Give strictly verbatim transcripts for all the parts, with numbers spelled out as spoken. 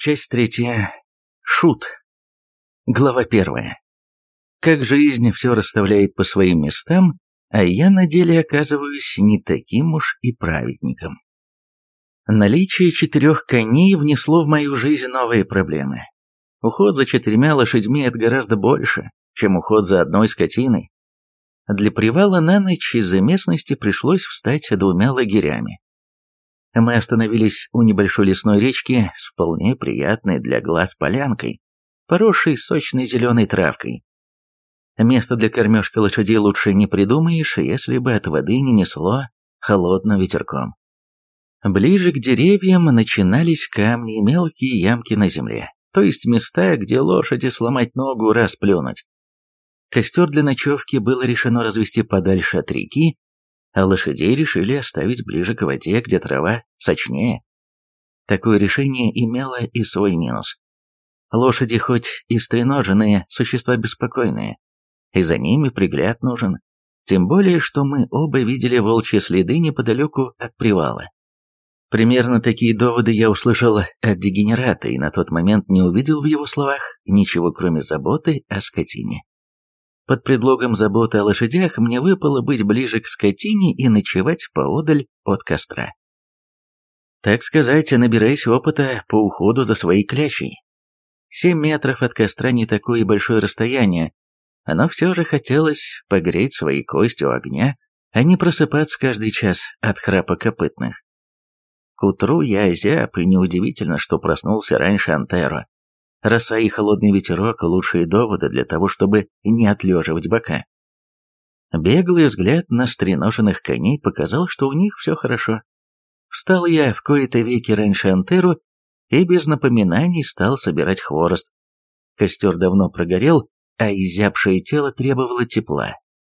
Часть третья. Шут. Глава первая. Как жизнь все расставляет по своим местам, а я на деле оказываюсь не таким уж и праведником. Наличие четырех коней внесло в мою жизнь новые проблемы. Уход за четырьмя лошадьми – это гораздо больше, чем уход за одной скотиной. Для привала на ночь из-за местности пришлось встать двумя лагерями. Мы остановились у небольшой лесной речки с вполне приятной для глаз полянкой, поросшей сочной зеленой травкой. Место для кормежки лошадей лучше не придумаешь, если бы от воды не несло холодным ветерком. Ближе к деревьям начинались камни и мелкие ямки на земле, то есть места, где лошади сломать ногу, расплюнуть. Костер для ночевки было решено развести подальше от реки, а лошадей решили оставить ближе к воде, где трава сочнее. Такое решение имело и свой минус. Лошади хоть и стреноженные, существа беспокойные, и за ними пригляд нужен, тем более, что мы оба видели волчьи следы неподалеку от привала. Примерно такие доводы я услышал от дегенерата и на тот момент не увидел в его словах ничего, кроме заботы о скотине. Под предлогом заботы о лошадях мне выпало быть ближе к скотине и ночевать поодаль от костра. Так сказать, набираясь опыта по уходу за своей клячей. Семь метров от костра не такое и большое расстояние, но все же хотелось погреть свои кости у огня, а не просыпаться каждый час от храпа копытных. К утру я озяб, и неудивительно, что проснулся раньше Антеро. Роса и холодный ветерок – лучшие доводы для того, чтобы не отлеживать бока. Беглый взгляд на стреноженных коней показал, что у них все хорошо. Встал я в кои-то веки раньше Антеру и без напоминаний стал собирать хворост. Костер давно прогорел, а изябшее тело требовало тепла.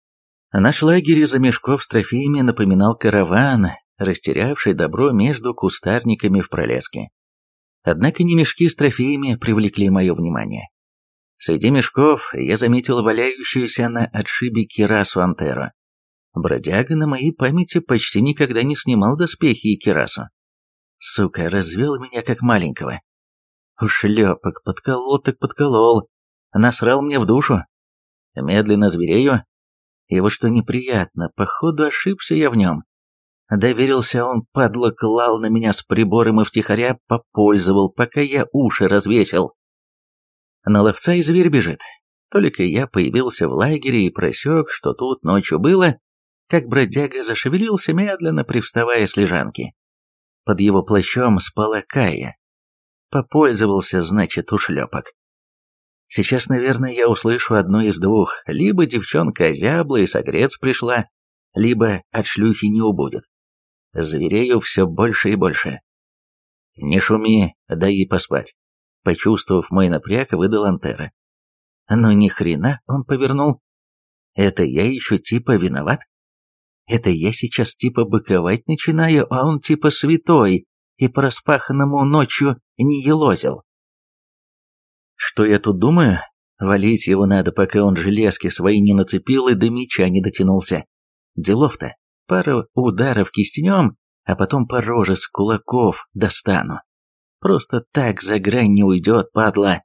Наш лагерь из-за мешков с трофеями напоминал караван, растерявший добро между кустарниками в пролеске. Однако не мешки с трофеями привлекли мое внимание. Среди мешков я заметил валяющуюся на отшибе кирасу Антеро. Бродяга на моей памяти почти никогда не снимал доспехи и кирасу. Сука, развел меня как маленького. Ушлепок, подколол так подколол, насрал мне в душу. Медленно зверею. И вот что неприятно, походу ошибся я в нем. Доверился он, падла, клал на меня с прибором и втихаря попользовал, пока я уши развесил. На ловца и зверь бежит. Только я появился в лагере и просек, что тут ночью было, как бродяга зашевелился, медленно привставая с лежанки. Под его плащом спала Кая. Попользовался, значит, ушлепок. Сейчас, наверное, я услышу одно из двух. Либо девчонка озябла и согреться пришла, либо от шлюхи не убудет. Зверею все больше и больше. «Не шуми, дай ей поспать», — почувствовав мой напряг, выдал Антера. «Но ни хрена он повернул. Это я еще типа виноват? Это я сейчас типа быковать начинаю, а он типа святой и по распаханному ночью не елозил». Что я тут думаю? Валить его надо, пока он железки свои не нацепил и до меча не дотянулся. Делов-то. Пару ударов кистенем, а потом по роже с кулаков достану. Просто так за грань не уйдет, падла.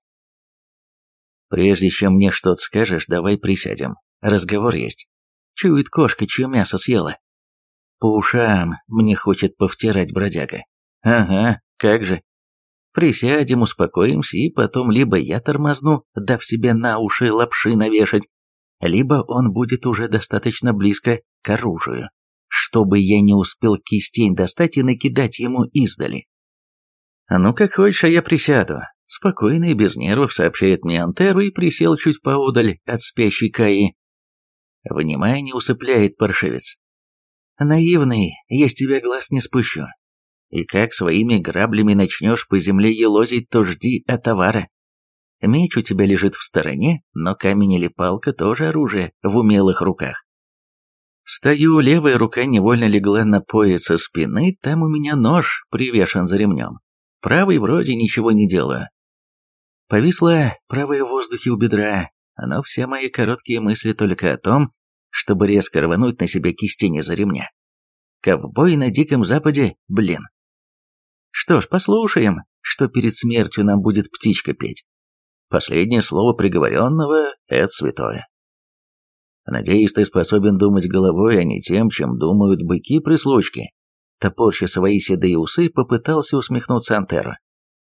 Прежде чем мне что-то скажешь, давай присядем. Разговор есть. Чует кошка, чье мясо съела. По ушам мне хочет повтирать бродяга. Ага, как же. Присядем, успокоимся, и потом либо я тормозну, дав себе на уши лапши навешать, либо он будет уже достаточно близко к оружию, чтобы я не успел кистень достать и накидать ему издали. «Ну, как хочешь, а я присяду», — спокойно и без нервов сообщает мне Антеру и присел чуть поодаль от спящей Каи. Внимание усыпляет паршивец. «Наивный, я с тебя глаз не спущу. И как своими граблями начнешь по земле елозить, то жди отовара. Меч у тебя лежит в стороне, но камень или палка тоже оружие в умелых руках». Стою, левая рука невольно легла на пояс со спины, там у меня нож привешен за ремнем. Правой вроде ничего не делаю. Повисла правая в воздухе у бедра, но все мои короткие мысли только о том, чтобы резко рвануть на себя кистень из-за ремня. Ковбой на Диком Западе, блин. Что ж, послушаем, что перед смертью нам будет птичка петь. Последнее слово приговоренного – это святое. Надеюсь, ты способен думать головой, а не тем, чем думают быки при случке. Топорща свои седые усы, попытался усмехнуться Антеро.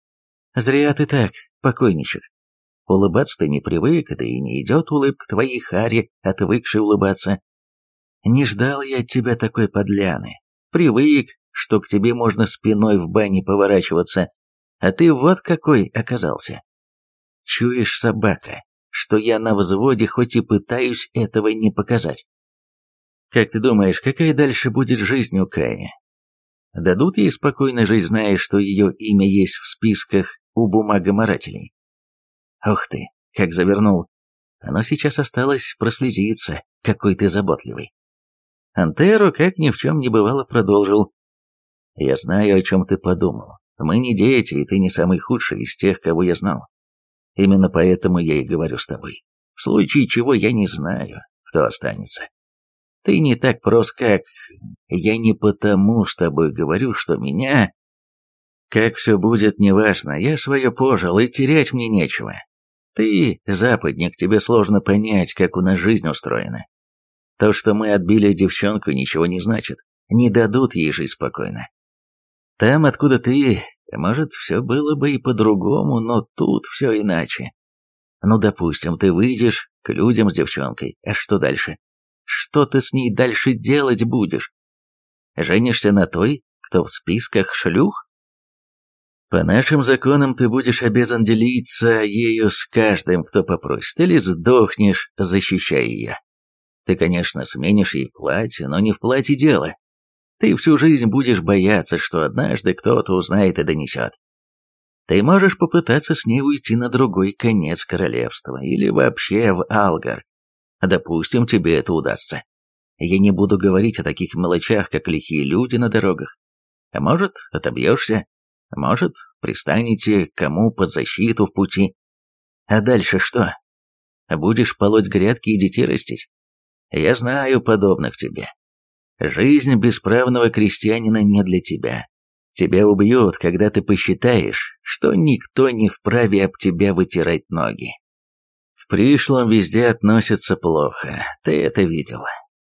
Зря ты так, покойничек. Улыбаться ты не привык, да и не идет улыбка твоей хари, отвыкшей улыбаться. Не ждал я от тебя такой подляны. Привык, что к тебе можно спиной в бане поворачиваться, а ты вот какой оказался. Чуешь, собака, что я на взводе, хоть и пытаюсь этого не показать. Как ты думаешь, какая дальше будет жизнь у Каи? Дадут ей спокойно жить, зная, что ее имя есть в списках у бумагоморателей? Ух ты, как завернул. Оно сейчас осталось прослезиться, какой ты заботливый. Антеро, как ни в чем не бывало, продолжил. Я знаю, о чем ты подумал. Мы не дети, и ты не самый худший из тех, кого я знал. Именно поэтому я и говорю с тобой. В случае чего я не знаю, кто останется. Ты не так прост, как... Я не потому с тобой говорю, что меня... Как все будет, неважно, я свое пожил, и терять мне нечего. Ты, западник, тебе сложно понять, как у нас жизнь устроена. То, что мы отбили девчонку, ничего не значит. Не дадут ей жить спокойно. Там, откуда ты, может, все было бы и по-другому, но тут все иначе. Ну, допустим, ты выйдешь к людям с девчонкой, а что дальше? Что ты с ней дальше делать будешь? Женишься на той, кто в списках шлюх? По нашим законам ты будешь обязан делиться ею с каждым, кто попросит, или сдохнешь, защищая ее. Ты, конечно, сменишь ей платье, но не в платье дело. Ты всю жизнь будешь бояться, что однажды кто-то узнает и донесет. Ты можешь попытаться с ней уйти на другой конец королевства, или вообще в Алгар. Допустим, тебе это удастся. Я не буду говорить о таких мелочах, как лихие люди на дорогах. А может, отобьешься, может, пристанете кому под защиту в пути. А дальше что? Будешь полоть грядки и детей растить? Я знаю подобных тебе. Жизнь бесправного крестьянина не для тебя. Тебя убьют, когда ты посчитаешь, что никто не вправе об тебя вытирать ноги. К пришлым везде относятся плохо, ты это видела.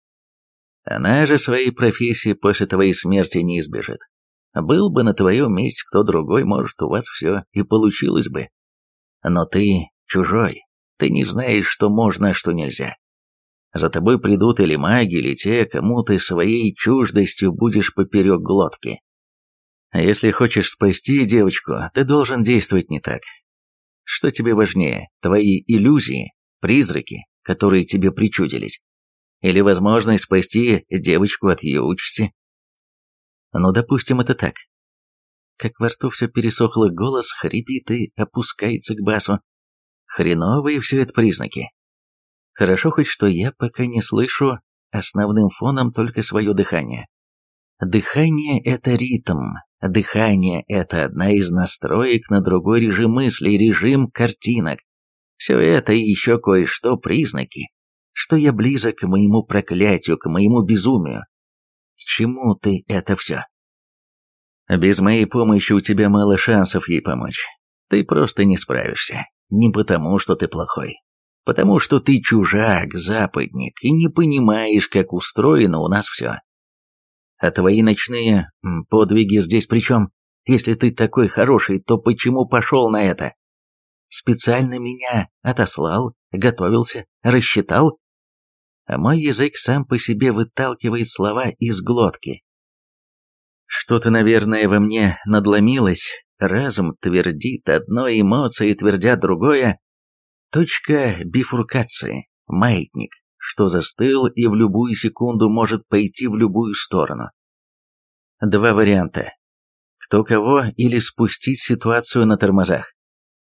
Она же своей профессии после твоей смерти не избежит. Был бы на твоем месте кто другой, может, у вас все и получилось бы. Но ты чужой, ты не знаешь, что можно, а что нельзя. За тобой придут или маги, или те, кому ты своей чуждостью будешь поперек глотки. А если хочешь спасти девочку, ты должен действовать не так. Что тебе важнее, твои иллюзии, призраки, которые тебе причудились? Или возможность спасти девочку от ее участи? Ну, допустим, это так. Как во рту все пересохло, голос хрипит и опускается к басу. Хреновые все это признаки. Хорошо хоть, что я пока не слышу основным фоном только свое дыхание. Дыхание – это ритм. Дыхание – это одна из настроек на другой режим мыслей, режим картинок. Все это и еще кое-что признаки, что я близок к моему проклятию, к моему безумию. К чему ты это все? Без моей помощи у тебя мало шансов ей помочь. Ты просто не справишься. Не потому, что ты плохой. Потому что ты чужак, западник, и не понимаешь, как устроено у нас все. А твои ночные подвиги здесь при чем? Если ты такой хороший, то почему пошел на это? Специально меня отослал, готовился, рассчитал? А мой язык сам по себе выталкивает слова из глотки. Что-то, наверное, во мне надломилось, разум твердит одно, эмоции твердят другое. Точка бифуркации, маятник, что застыл и в любую секунду может пойти в любую сторону. Два варианта. Кто кого или спустить ситуацию на тормозах.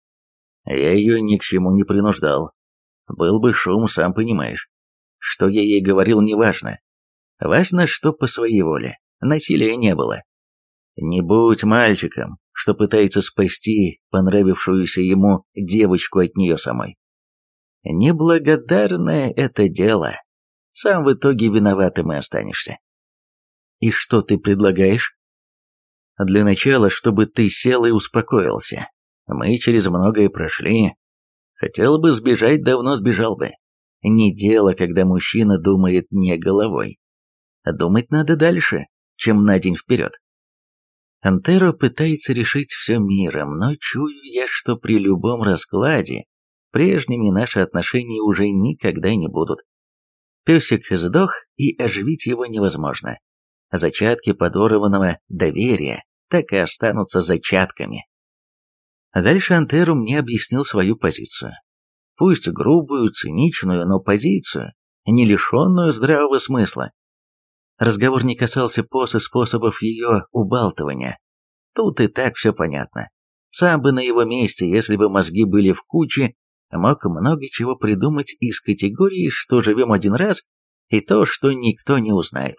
Я ее ни к чему не принуждал. Был бы шум, сам понимаешь. Что я ей говорил, неважно. Важно, что по своей воле. Насилия не было. Не будь мальчиком, что пытается спасти понравившуюся ему девочку от нее самой. Неблагодарное это дело. Сам в итоге виноватым и останешься. И что ты предлагаешь? Для начала, чтобы ты сел и успокоился. Мы через многое прошли. Хотел бы сбежать, давно сбежал бы. Не дело, когда мужчина думает не головой. Думать надо дальше, чем на день вперед. Антеро пытается решить все миром, но чую я, что при любом раскладе прежними наши отношения уже никогда не будут. Песик сдох, и оживить его невозможно. Зачатки подорванного доверия так и останутся зачатками. Дальше Антеро мне объяснил свою позицию. Пусть грубую, циничную, но позицию, не лишенную здравого смысла. Разговор не касался поз и способов ее убалтывания. Тут и так все понятно. Сам бы на его месте, если бы мозги были в куче, мог много чего придумать из категории, что живем один раз, и то, что никто не узнает.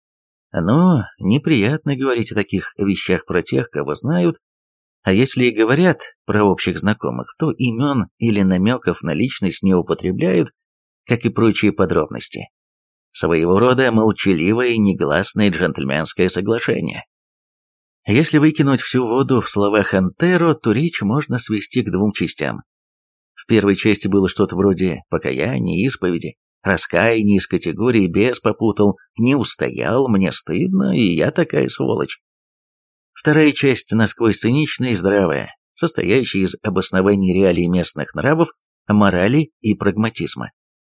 Но неприятно говорить о таких вещах про тех, кого знают, а если и говорят про общих знакомых, то имен или намеков на личность не употребляют, как и прочие подробности. Своего рода молчаливое и негласное джентльменское соглашение. Если выкинуть всю воду в словах Антеро, то речь можно свести к двум частям. В первой части было что-то вроде покаяния, исповеди, раскаяния из категории «без попутал», «не устоял», «мне стыдно» и «я такая сволочь». Вторая часть насквозь циничная и здравая, состоящая из обоснований реалий местных нравов, морали и прагматизма.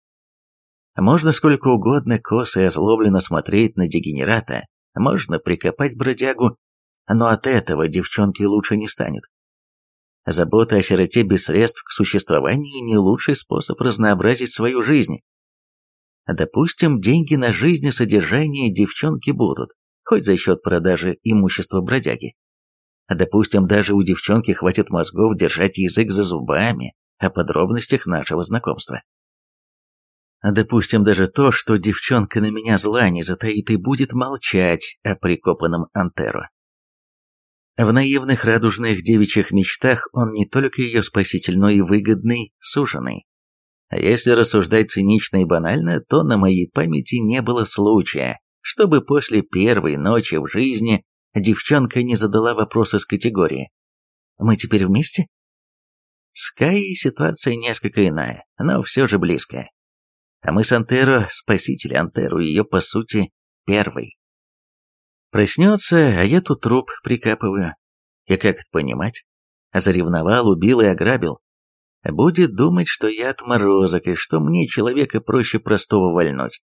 Можно сколько угодно косо и озлобленно смотреть на дегенерата, можно прикопать бродягу, но от этого девчонке лучше не станет. Забота о сироте без средств к существованию не лучший способ разнообразить свою жизнь. Допустим, деньги на жизнь и содержание девчонки будут, хоть за счет продажи имущества бродяги. Допустим, даже у девчонки хватит мозгов держать язык за зубами о подробностях нашего знакомства. Допустим даже то, что девчонка на меня зла не затаит и будет молчать о прикопанном Антеро. В наивных радужных девичьих мечтах он не только ее спаситель, но и выгодный суженый. А если рассуждать цинично и банально, то на моей памяти не было случая, чтобы после первой ночи в жизни девчонка не задала вопрос из категории «Мы теперь вместе?». С Каей ситуация несколько иная, но все же близкая. А мы с Антеро, спасители Антеро, ее, по сути, первый. Проснется, а я тут труп прикапываю. И как это понимать? Заревновал, убил и ограбил. Будет думать, что я отморозок, и что мне человека проще простого вальнуть.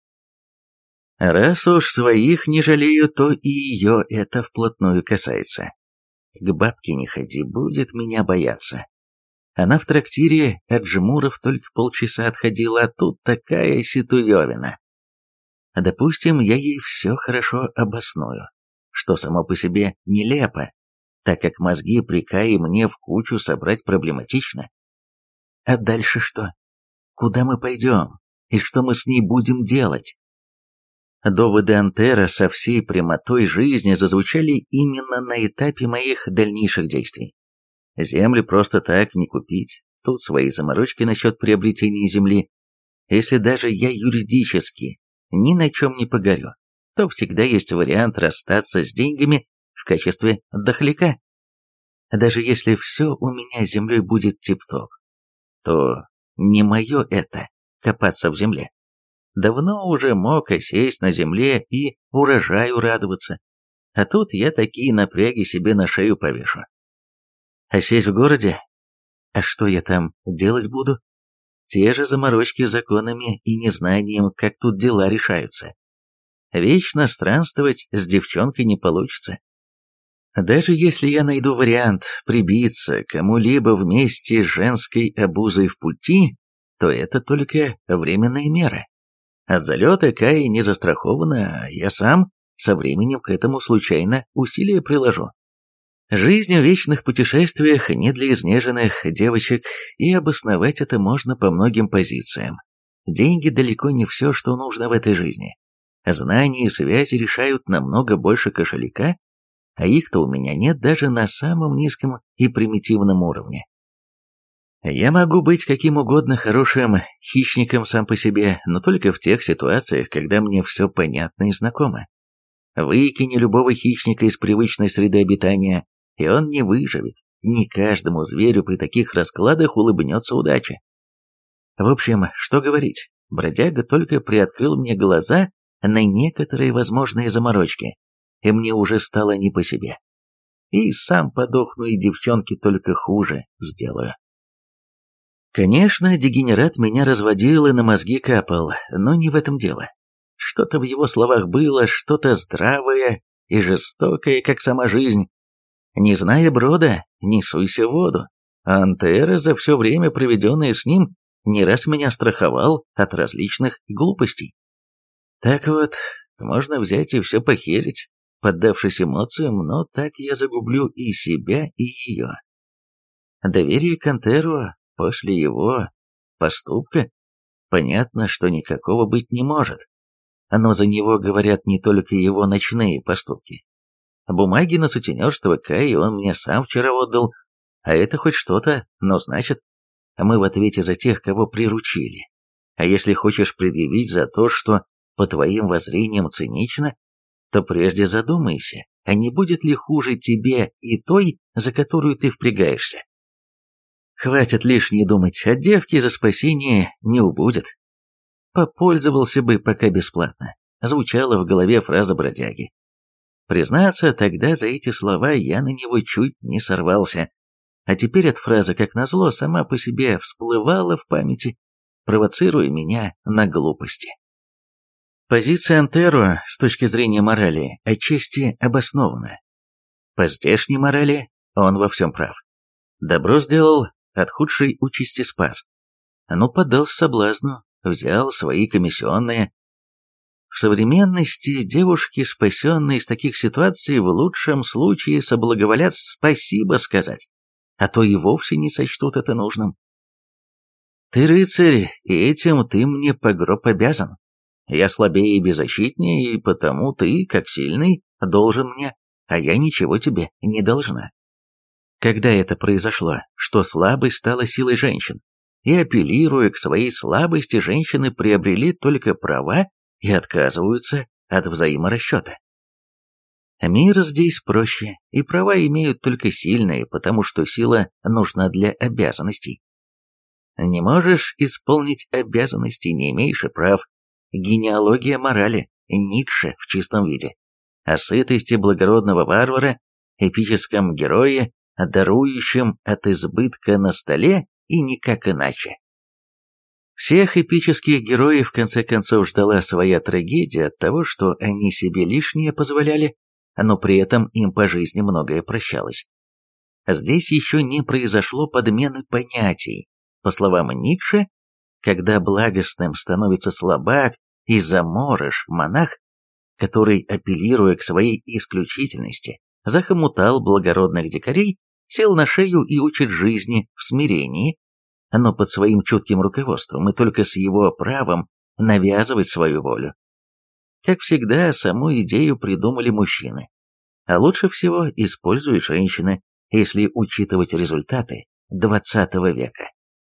Раз уж своих не жалею, то и ее это вплотную касается. К бабке не ходи, будет меня бояться. Она в трактире от жмуров только полчаса отходила, а тут такая ситуевина. Допустим, я ей все хорошо обосную, что само по себе нелепо, так как мозги при Кае мне в кучу собрать проблематично. А дальше что? Куда мы пойдем? И что мы с ней будем делать? Доводы Антеро со всей прямотой жизни зазвучали именно на этапе моих дальнейших действий. Земли просто так не купить, тут свои заморочки насчет приобретения земли. Если даже я юридически ни на чем не погорю, то всегда есть вариант расстаться с деньгами в качестве дохляка. Даже если все у меня с землей будет тип-топ, то не мое это копаться в земле. Давно уже мог осесть на земле и урожаю радоваться, а тут я такие напряги себе на шею повешу. А сесть в городе? А что я там делать буду? Те же заморочки с законами и незнанием, как тут дела решаются. Вечно странствовать с девчонкой не получится. Даже если я найду вариант прибиться кому-либо вместе с женской обузой в пути, то это только временная мера. От залета Кая не застрахована, а я сам со временем к этому случайно усилия приложу. Жизнь в вечных путешествиях не для изнеженных девочек, и обосновать это можно по многим позициям. Деньги далеко не все, что нужно в этой жизни. Знания и связи решают намного больше кошелька, а их-то у меня нет даже на самом низком и примитивном уровне. Я могу быть каким угодно хорошим хищником сам по себе, но только в тех ситуациях, когда мне все понятно и знакомо. Выкини любого хищника из привычной среды обитания, и он не выживет. Не каждому зверю при таких раскладах улыбнется удача. В общем, что говорить, бродяга только приоткрыл мне глаза на некоторые возможные заморочки, и мне уже стало не по себе. И сам подохну, и девчонке только хуже сделаю. Конечно, дегенерат меня разводил и на мозги капал, но не в этом дело. Что-то в его словах было, что-то здравое и жестокое, как сама жизнь. Не зная брода, не суйся в воду. Антера за все время, проведенное с ним, не раз меня страховал от различных глупостей. Так вот, можно взять и все похерить, поддавшись эмоциям, но так я загублю и себя, и ее. Доверие к Антеру после его поступка понятно, что никакого быть не может. Но за него говорят не только его ночные поступки. Бумаги на сутенерство Каи он мне сам вчера отдал, а это хоть что-то, но значит, мы в ответе за тех, кого приручили. А если хочешь предъявить за то, что по твоим воззрениям цинично, то прежде задумайся, а не будет ли хуже тебе и той, за которую ты впрягаешься. Хватит лишнее думать, от девки за спасение не убудет. Попользовался бы пока бесплатно, звучала в голове фраза бродяги. Признаться, тогда за эти слова я на него чуть не сорвался. А теперь эта фраза, как назло, сама по себе всплывала в памяти, провоцируя меня на глупости. Позиция Антеро с точки зрения морали отчасти обоснована. По здешней морали он во всем прав. Добро сделал, от худшей участи спас. Но поддался соблазну, взял свои комиссионные. В современности девушки, спасенные из таких ситуаций, в лучшем случае соблаговолят спасибо сказать, а то и вовсе не сочтут это нужным. Ты рыцарь, и этим ты мне по гроб обязан. Я слабее и беззащитнее, и потому ты, как сильный, должен мне, а я ничего тебе не должна. Когда это произошло, что слабость стала силой женщин, и апеллируя к своей слабости, женщины приобрели только права и отказываются от взаиморасчета. Мир здесь проще, и права имеют только сильные, потому что сила нужна для обязанностей. Не можешь исполнить обязанности, не имеешь и прав. Генеалогия морали, Ницше в чистом виде. О сытости благородного варвара, эпическом герое, дарующем от избытка на столе и никак иначе. Всех эпических героев в конце концов ждала своя трагедия от того, что они себе лишнее позволяли, но при этом им по жизни многое прощалось. Здесь еще не произошло подмены понятий. По словам Ницше, когда благостным становится слабак и заморыш монах, который, апеллируя к своей исключительности, захомутал благородных дикарей, сел на шею и учит жизни в смирении, но под своим чутким руководством и только с его правом навязывать свою волю. Как всегда, саму идею придумали мужчины, а лучше всего используют женщины, если учитывать результаты двадцатого века.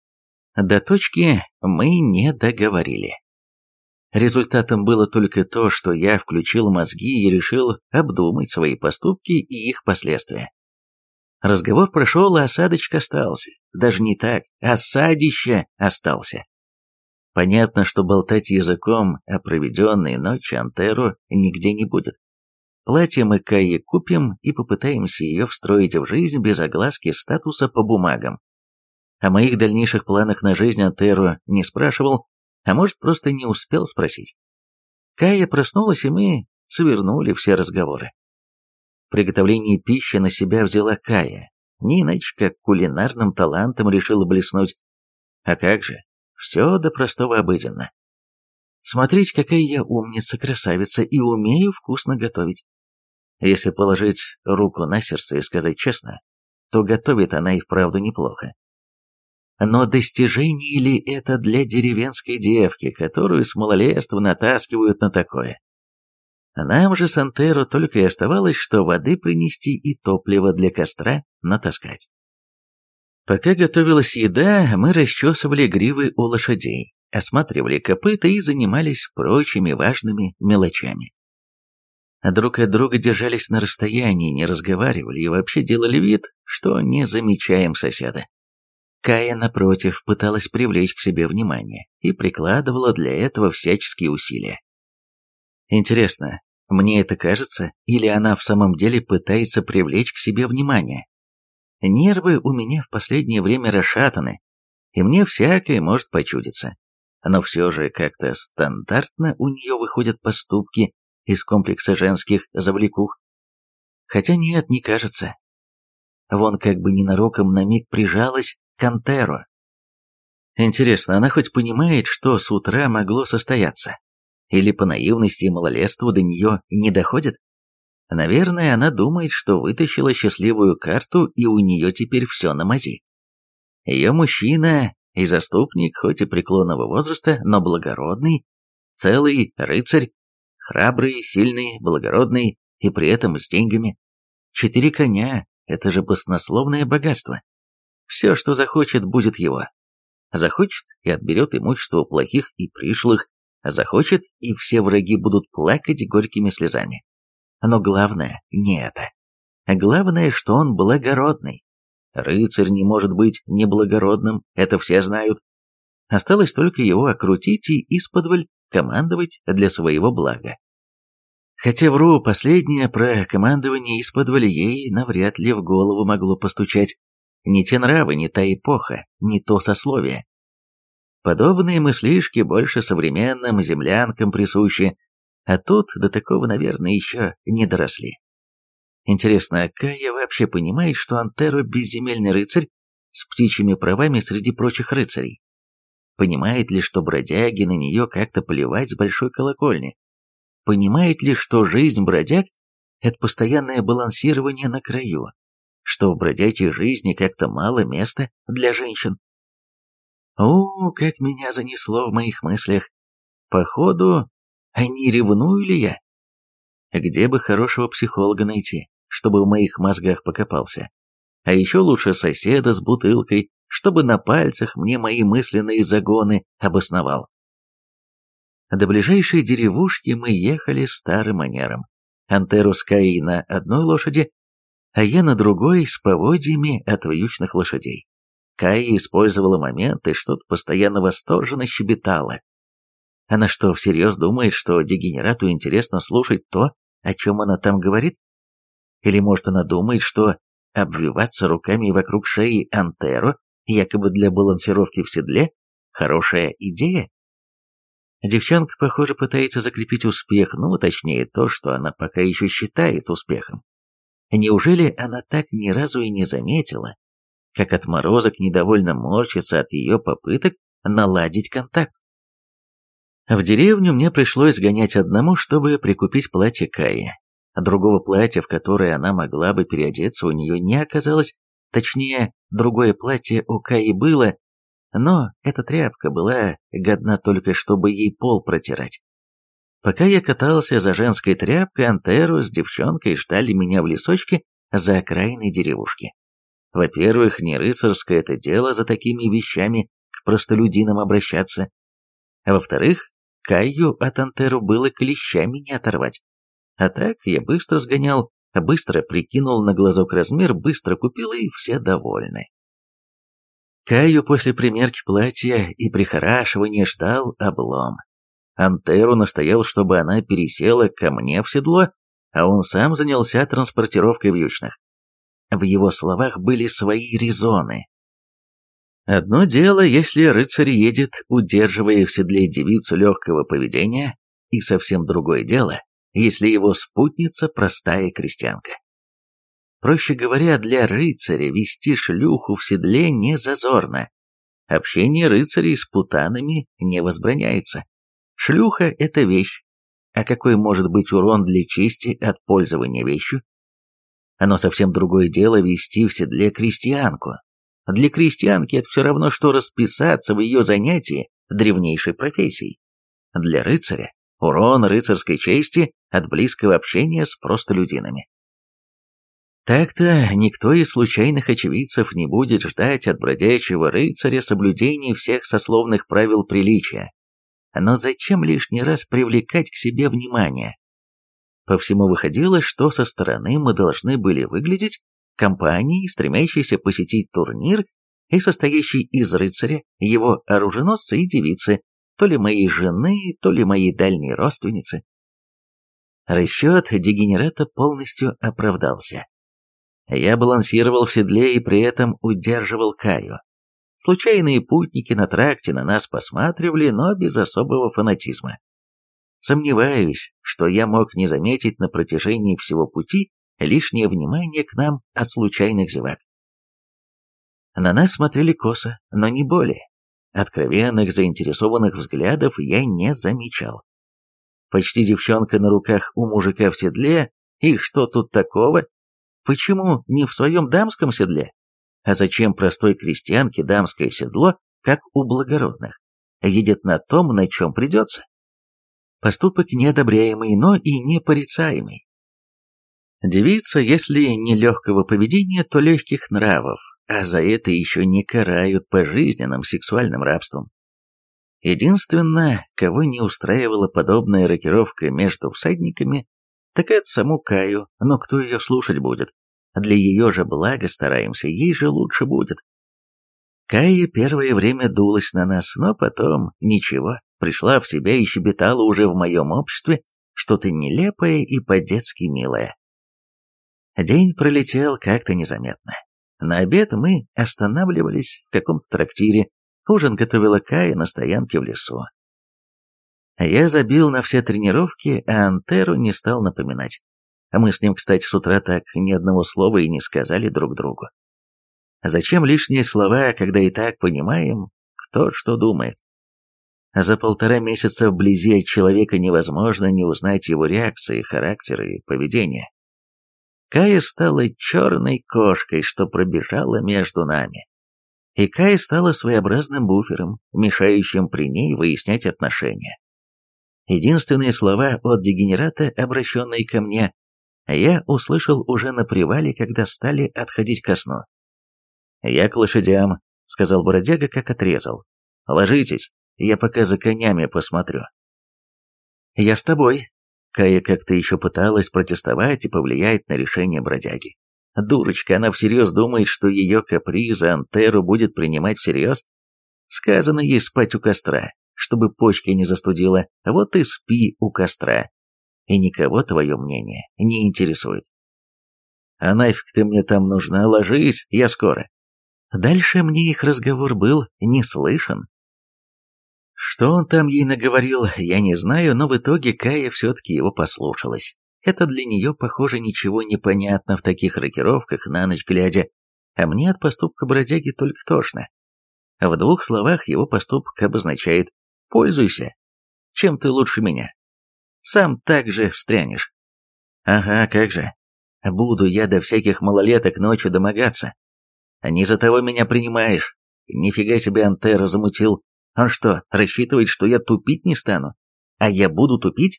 До точки мы не договорили. Результатом было только то, что я включил мозги и решил обдумать свои поступки и их последствия. Разговор прошел, а осадочек остался. Даже не так, осадище остался. Понятно, что болтать языком о проведенной ночи Антеру нигде не будет. Платье мы Кайе купим и попытаемся ее встроить в жизнь без огласки статуса по бумагам. О моих дальнейших планах на жизнь Антеру не спрашивал, а может, просто не успел спросить. Кая проснулась, и мы свернули все разговоры. Приготовление пищи на себя взяла Кая, не иначе как кулинарным талантом решила блеснуть. А как же, все до простого обыденно. Смотрите, какая я умница, красавица, и умею вкусно готовить. Если положить руку на сердце и сказать честно, то готовит она и вправду неплохо. Но достижение ли это для деревенской девки, которую с малолетства натаскивают на такое? Нам же с Антеро только и оставалось, что воды принести и топливо для костра натаскать. Пока готовилась еда, мы расчесывали гривы у лошадей, осматривали копыта и занимались прочими важными мелочами. Друг от друга держались на расстоянии, не разговаривали и вообще делали вид, что не замечаем соседа. Кая, напротив, пыталась привлечь к себе внимание и прикладывала для этого всяческие усилия. Интересно, мне это кажется, или она в самом деле пытается привлечь к себе внимание? Нервы у меня в последнее время расшатаны, и мне всякое может почудиться. Но все же как-то стандартно у нее выходят поступки из комплекса женских завлекух. Хотя нет, не кажется. Вон как бы ненароком на миг прижалась к Антеро. Интересно, она хоть понимает, что с утра могло состояться? Или по наивности и малолетству до нее не доходит? Наверное, она думает, что вытащила счастливую карту, и у нее теперь все на мази. Ее мужчина и заступник, хоть и преклонного возраста, но благородный, целый рыцарь, храбрый, сильный, благородный и при этом с деньгами. Четыре коня – это же баснословное богатство. Все, что захочет, будет его. Захочет и отберет имущество у плохих и пришлых, захочет, и все враги будут плакать горькими слезами. Но главное не это. Главное, что он благородный. Рыцарь не может быть неблагородным, это все знают. Осталось только его окрутить и исподволь командовать для своего блага. Хотя вру, последнее про командование исподволь ей навряд ли в голову могло постучать. Не те нравы, не та эпоха, не то сословие. Подобные мыслишки больше современным землянкам присущи, а тут до такого, наверное, еще не доросли. Интересно, а Кая вообще понимает, что Антеро безземельный рыцарь с птичьими правами среди прочих рыцарей? Понимает ли, что бродяги на нее как-то поливать с большой колокольни? Понимает ли, что жизнь бродяг – это постоянное балансирование на краю? Что в бродячей жизни как-то мало места для женщин? О, как меня занесло в моих мыслях. Походу, а не ревную ли я? Где бы хорошего психолога найти, чтобы в моих мозгах покопался? А еще лучше соседа с бутылкой, чтобы на пальцах мне мои мысленные загоны обосновал. До ближайшей деревушки мы ехали старым манером. Антеро с Каей на одной лошади, а я на другой с поводьями от вьючных лошадей. Кая использовала момент и что-то постоянно восторженно щебетала. Она что, всерьез думает, что дегенерату интересно слушать то, о чем она там говорит? Или может она думает, что обвиваться руками вокруг шеи Антеро, якобы для балансировки в седле, хорошая идея? Девчонка, похоже, пытается закрепить успех, ну, точнее, то, что она пока еще считает успехом. Неужели она так ни разу и не заметила, как отморозок недовольно морщится от ее попыток наладить контакт? В деревню мне пришлось сгонять одному, чтобы прикупить платье Каи. Другого платья, в которое она могла бы переодеться, у нее не оказалось. Точнее, другое платье у Каи было, но эта тряпка была годна только, чтобы ей пол протирать. Пока я катался за женской тряпкой, Антеро с девчонкой ждали меня в лесочке за окраиной деревушки. Во-первых, не рыцарское это дело за такими вещами к простолюдинам обращаться. А во-вторых, Каю от Антеро было клещами не оторвать. А так я быстро сгонял, быстро прикинул на глазок размер, быстро купил, и все довольны. Каю после примерки платья и прихорашивания ждал облом. Антеро настоял, чтобы она пересела ко мне в седло, а он сам занялся транспортировкой вьючных. В его словах были свои резоны. Одно дело, если рыцарь едет, удерживая в седле девицу легкого поведения, и совсем другое дело, если его спутница простая крестьянка. Проще говоря, для рыцаря вести шлюху в седле не зазорно. Общение рыцарей с путанами не возбраняется. Шлюха – это вещь. А какой может быть урон для чести от пользования вещью? Оно совсем другое дело вести в седле крестьянку. Для крестьянки это все равно, что расписаться в ее занятии древнейшей профессией. Для рыцаря – урон рыцарской чести от близкого общения с простолюдинами. Так-то никто из случайных очевидцев не будет ждать от бродячего рыцаря соблюдения всех сословных правил приличия. Но зачем лишний раз привлекать к себе внимание? По всему выходило, что со стороны мы должны были выглядеть компанией, стремящейся посетить турнир и состоящей из рыцаря, его оруженосца и девицы, то ли моей жены, то ли моей дальней родственницы. Расчет дегенерата полностью оправдался. Я балансировал в седле и при этом удерживал Каю. Случайные путники на тракте на нас посматривали, но без особого фанатизма. Сомневаюсь, что я мог не заметить на протяжении всего пути лишнее внимание к нам от случайных зевак. На нас смотрели косо, но не более. Откровенных заинтересованных взглядов я не замечал. Почти девчонка на руках у мужика в седле, и что тут такого? Почему не в своем дамском седле? А зачем простой крестьянке дамское седло, как у благородных? Едет на том, на чем придется. Поступок неодобряемый, но и непорицаемый. Девица, если не легкого поведения, то легких нравов, а за это еще не карают пожизненным сексуальным рабством. Единственное, кого не устраивала подобная рокировка между всадниками, так это саму Каю, но кто ее слушать будет? Для ее же блага стараемся, ей же лучше будет. Кая первое время дулась на нас, но потом ничего, пришла в себя и щебетала уже в моем обществе что-то нелепое и по-детски милое. День пролетел как-то незаметно. На обед мы останавливались в каком-то трактире, ужин готовила Кая на стоянке в лесу. Я забил на все тренировки, а Антеру не стал напоминать. Мы с ним, кстати, с утра так ни одного слова и не сказали друг другу. Зачем лишние слова, когда и так понимаем, кто что думает? За полтора месяца вблизи от человека невозможно не узнать его реакции, характера и поведения. Кая стала черной кошкой, что пробежала между нами. И Кая стала своеобразным буфером, мешающим при ней выяснять отношения. Единственные слова от дегенерата, обращенные ко мне, я услышал уже на привале, когда стали отходить ко сну. «Я к лошадям», — сказал бродяга, как отрезал. «Ложитесь, я пока за конями посмотрю». «Я с тобой». Кая как-то еще пыталась протестовать и повлиять на решение бродяги. Дурочка, она всерьез думает, что ее капризы Антеру будет принимать всерьез. Сказано ей спать у костра, чтобы почки не застудила, вот и спи у костра. И никого твое мнение не интересует. А нафиг ты мне там нужна, ложись, я скоро. Дальше мне их разговор был не слышен. Что он там ей наговорил, я не знаю, но в итоге Кая все-таки его послушалась. Это для нее, похоже, ничего не понятно в таких рокировках на ночь глядя, а мне от поступка бродяги только тошно. В двух словах его поступок обозначает «пользуйся, чем ты лучше меня». Сам так же встрянешь. Ага, как же. Буду я до всяких малолеток ночью домогаться. Не за того меня принимаешь. Нифига себе Антеру замутил. Он что, рассчитывает, что я тупить не стану? А я буду тупить?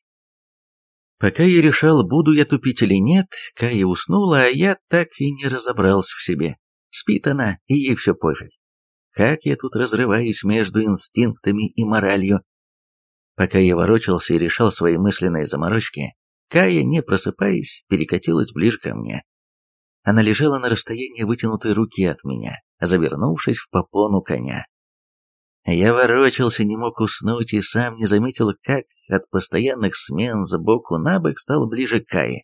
Пока я решал, буду я тупить или нет, Кая уснула, а я так и не разобрался в себе. Спит она, и ей все пофиг. Как я тут разрываюсь между инстинктами и моралью. Пока я ворочался и решал свои мысленные заморочки, Кая, не просыпаясь, перекатилась ближе ко мне. Она лежала на расстоянии вытянутой руки от меня, завернувшись в попону коня. Я ворочался, не мог уснуть и сам не заметил, как от постоянных смен сбоку на бок стал ближе к Кае.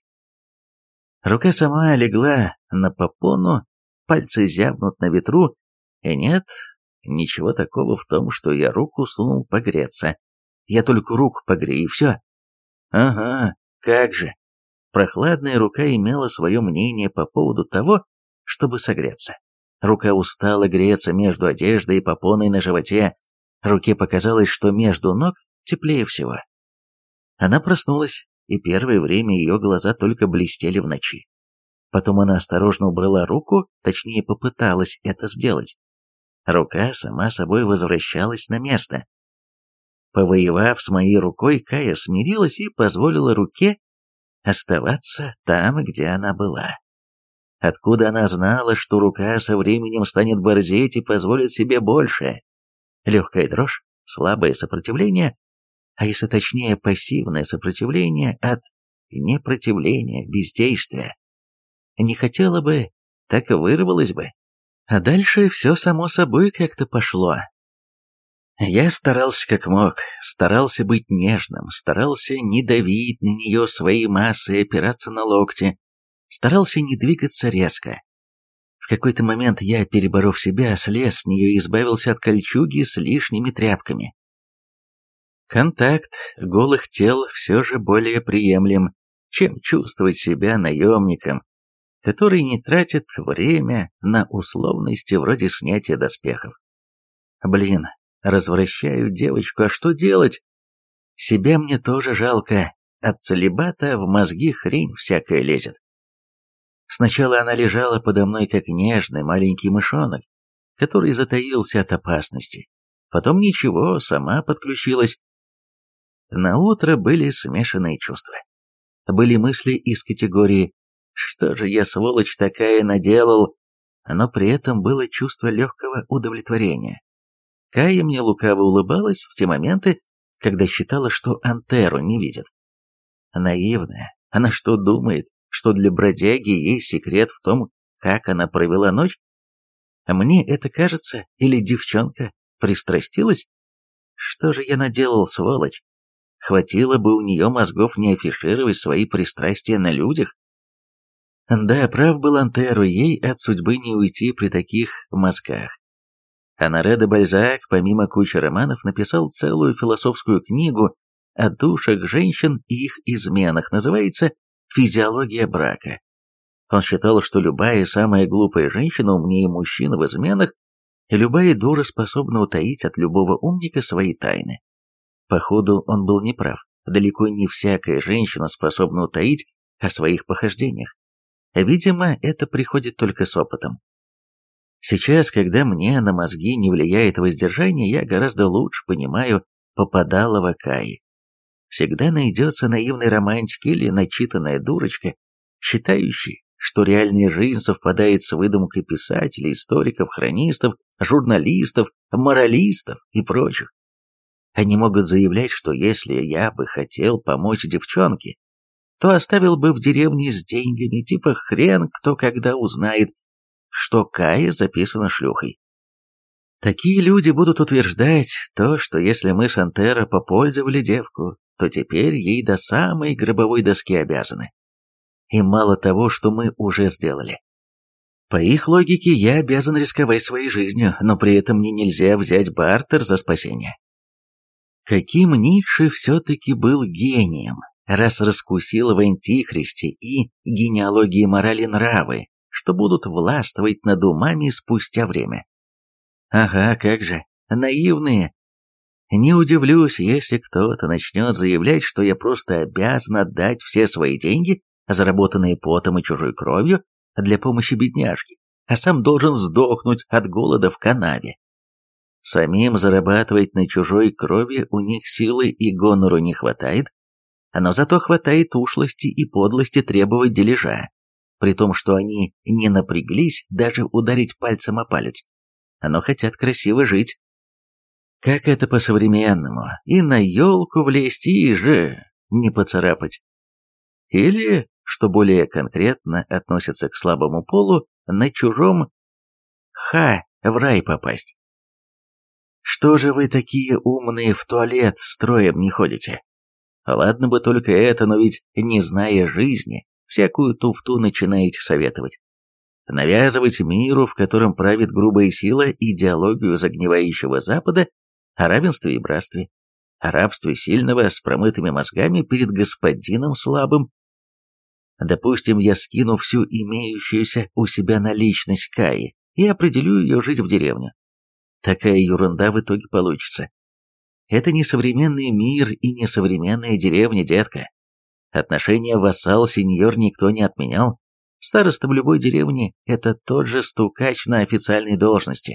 Рука сама легла на попону, пальцы зябнут на ветру, и нет, ничего такого в том, что я руку сунул погреться. Я только руку погрею, и все. Ага, как же. Прохладная рука имела свое мнение по поводу того, чтобы согреться. Рука устала греться между одеждой и попоной на животе. Руке показалось, что между ног теплее всего. Она проснулась, и первое время ее глаза только блестели в ночи. Потом она осторожно убрала руку, точнее попыталась это сделать. Рука сама собой возвращалась на место. Повоевав с моей рукой, Кая смирилась и позволила руке оставаться там, где она была. Откуда она знала, что рука со временем станет борзеть и позволит себе больше? Легкая дрожь, слабое сопротивление, а если точнее пассивное сопротивление от непротивления, бездействия. Не хотела бы, так и вырвалась бы. А дальше все само собой как-то пошло. Я старался как мог, старался быть нежным, старался не давить на нее своей массой и опираться на локти, старался не двигаться резко. В какой-то момент я, переборов себя, слез с нее и избавился от кольчуги с лишними тряпками. Контакт голых тел все же более приемлем, чем чувствовать себя наемником, который не тратит время на условности вроде снятия доспехов. Блин, развращаю девочку, а что делать? Себя мне тоже жалко, от целибата в мозги хрень всякая лезет. Сначала она лежала подо мной как нежный маленький мышонок, который затаился от опасности. Потом ничего, сама подключилась. На утро были смешанные чувства. Были мысли из категории «что же я, сволочь такая, наделал?», но при этом было чувство легкого удовлетворения. Кая мне лукаво улыбалась в те моменты, когда считала, что Антеру не видит. Наивная, она что думает, что для бродяги есть секрет в том, как она провела ночь? Мне это кажется, или девчонка пристрастилась? Что же я наделал, сволочь? Хватило бы у нее мозгов не афишировать свои пристрастия на людях. Да, прав был Антеру, ей от судьбы не уйти при таких мозгах. Оноре де Бальзак, помимо кучи романов, написал целую философскую книгу о душах женщин и их изменах, называется «Физиология брака». Он считал, что любая самая глупая женщина умнее мужчин в изменах, и любая дура способна утаить от любого умника свои тайны. Походу, он был неправ. Далеко не всякая женщина способна утаить о своих похождениях. Видимо, это приходит только с опытом. Сейчас, когда мне на мозги не влияет воздержание, я гораздо лучше понимаю попадалого Каи. Всегда найдется наивный романтик или начитанная дурочка, считающая, что реальная жизнь совпадает с выдумкой писателей, историков, хронистов, журналистов, моралистов и прочих. Они могут заявлять, что если я бы хотел помочь девчонке, то оставил бы в деревне с деньгами, типа хрен кто когда узнает, что Кая записана шлюхой. Такие люди будут утверждать то, что если мы с Антеро попользовали девку, то теперь ей до самой гробовой доски обязаны. И мало того, что мы уже сделали. По их логике, я обязан рисковать своей жизнью, но при этом мне нельзя взять бартер за спасение. Каким Ницше все-таки был гением, раз раскусил в Антихристе и генеалогии морали нравы, что будут властвовать над умами спустя время. Ага, как же, наивные. Не удивлюсь, если кто-то начнет заявлять, что я просто обязан отдать все свои деньги, заработанные потом и чужой кровью, для помощи бедняжке, а сам должен сдохнуть от голода в канаве. Самим зарабатывать на чужой крови у них силы и гонору не хватает, но зато хватает ушлости и подлости требовать дележа, при том, что они не напряглись даже ударить пальцем о палец, но хотят красиво жить. Как это по-современному, и на елку влезть, и же не поцарапать. Или, что более конкретно относится к слабому полу, на чужом ха в рай попасть. Что же вы такие умные в туалет строем не ходите? Ладно бы только это, но ведь, не зная жизни, всякую туфту начинаете советовать. Навязывать миру, в котором правит грубая сила, идеологию загнивающего Запада о равенстве и братстве, о рабстве сильного с промытыми мозгами перед господином слабым. Допустим, я скину всю имеющуюся у себя наличность Каи и определю ее жить в деревню. Такая ерунда в итоге получится. Это не современный мир и не современная деревня, детка. Отношения вассал-сеньор никто не отменял. Староста в любой деревне – это тот же стукач на официальной должности.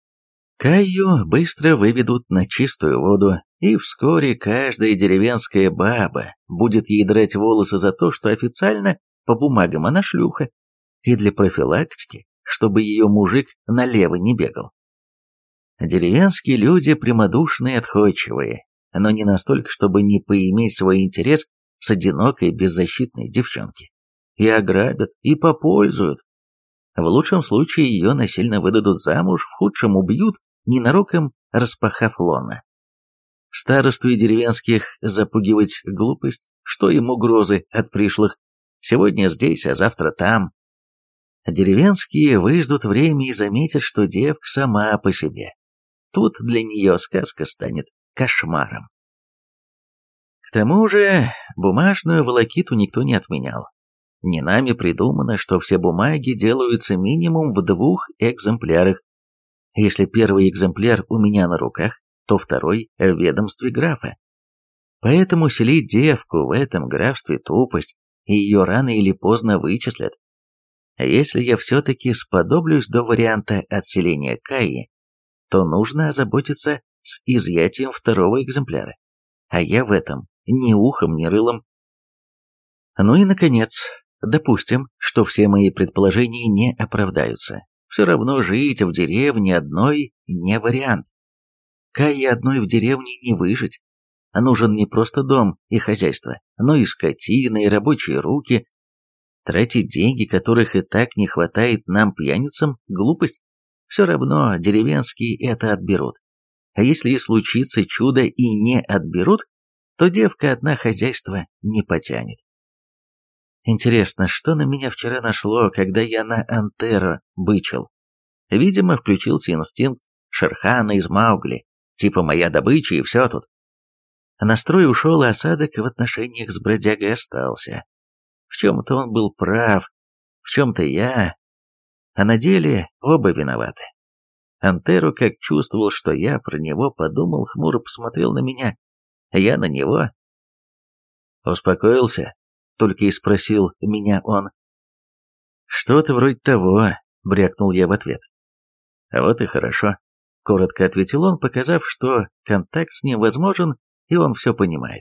Каю быстро выведут на чистую воду, и вскоре каждая деревенская баба будет ей драть волосы за то, что официально по бумагам она шлюха, и для профилактики, чтобы ее мужик налево не бегал. Деревенские люди прямодушные и отходчивые, но не настолько, чтобы не поиметь свой интерес с одинокой беззащитной девчонки. И ограбят, и попользуют. В лучшем случае ее насильно выдадут замуж, в худшем убьют, ненароком распахав лона. Старосту и деревенских запугивать глупость, что им угрозы от пришлых. Сегодня здесь, а завтра там. Деревенские выждут время и заметят, что девка сама по себе. Тут для нее сказка станет кошмаром. К тому же бумажную волокиту никто не отменял. Не нами придумано, что все бумаги делаются минимум в двух экземплярах. Если первый экземпляр у меня на руках, то второй в ведомстве графа. Поэтому селить девку в этом графстве тупость, и ее рано или поздно вычислят. А если я все-таки сподоблюсь до варианта отселения Каи, то нужно озаботиться с изъятием второго экземпляра. А я в этом ни ухом, ни рылом. Ну и, наконец, допустим, что все мои предположения не оправдаются. Все равно жить в деревне одной не вариант. Кае одной в деревне не выжить. Нужен не просто дом и хозяйство, но и скотина, и рабочие руки. Тратить деньги, которых и так не хватает нам, пьяницам, глупость. Все равно деревенские это отберут. А если и случится чудо и не отберут, то девка одна хозяйство не потянет. Интересно, что на меня вчера нашло, когда я на Антеро бычил? Видимо, включился инстинкт Шерхана из Маугли, типа моя добыча и все тут. Настрой ушел, а осадок в отношениях с бродягой остался. В чем-то он был прав, в чем-то я, а на деле оба виноваты. Антеро, как чувствовал, что я про него подумал, хмуро посмотрел на меня, а я на него. «Успокоился?» — только и спросил меня он. «Что-то вроде того», — брякнул я в ответ. «А вот и хорошо», — коротко ответил он, показав, что контакт с ним возможен, и он все понимает.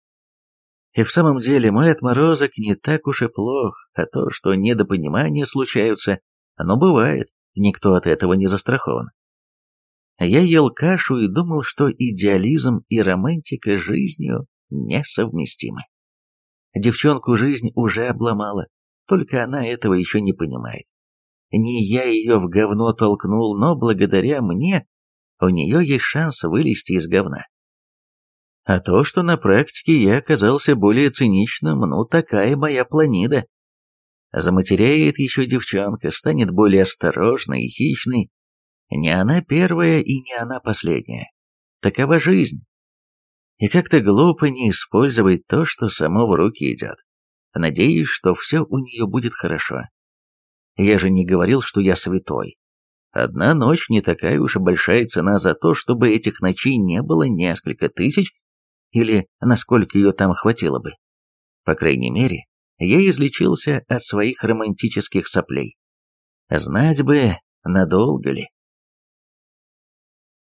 И в самом деле мой отморозок не так уж и плох, а то, что недопонимания случаются, оно бывает, никто от этого не застрахован. Я ел кашу и думал, что идеализм и романтика с жизнью несовместимы. Девчонку жизнь уже обломала, только она этого еще не понимает. Не я ее в говно толкнул, но благодаря мне у нее есть шанс вылезти из говна. А то, что на практике я оказался более циничным, ну такая моя планида. Заматеряет еще девчонка, станет более осторожной и хищной. Не она первая и не она последняя. Такова жизнь. И как-то глупо не использовать то, что само в руки идет. Надеюсь, что все у нее будет хорошо. Я же не говорил, что я святой. Одна ночь не такая уж и большая цена за то, чтобы этих ночей не было несколько тысяч, или насколько ее там хватило бы. По крайней мере, я излечился от своих романтических соплей. Знать бы, надолго ли.